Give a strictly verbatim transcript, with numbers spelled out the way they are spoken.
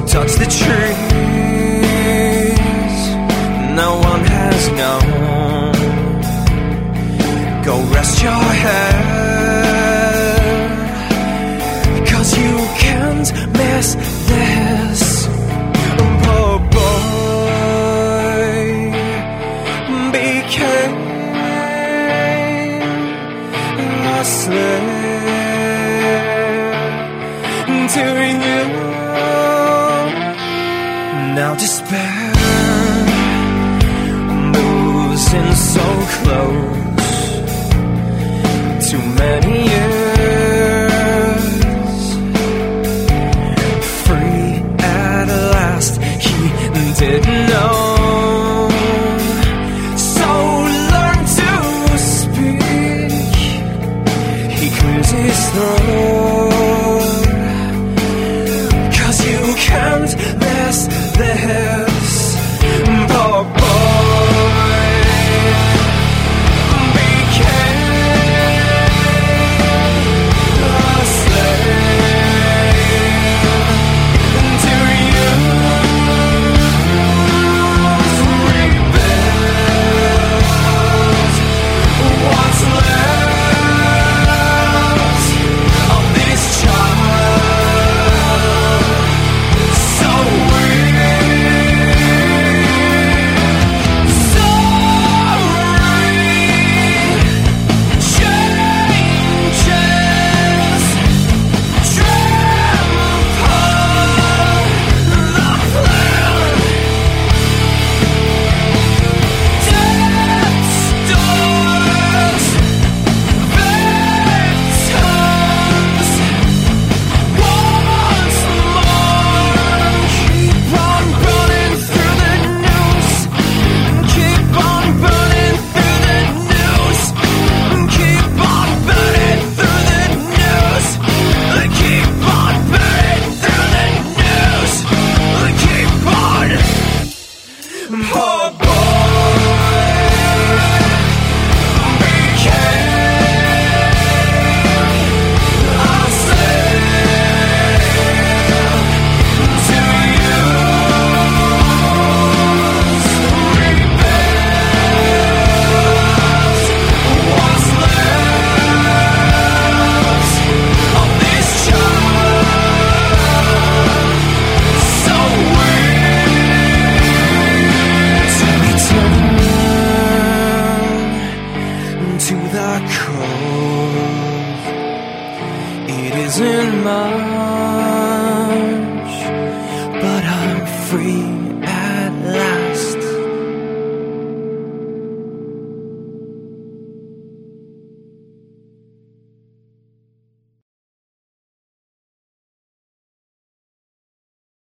touch the trees no one has known. Go rest your head, 'cause you can't miss this. Poor boy became a slave to you. Now despair moves in so close. Too many years free at last, he didn't know. So learn to speak. He clears his throat, 'cause you can't miss this. Poor boy became a slave to you. Rebuild what's left of this child. So to the cove, it isn't mine.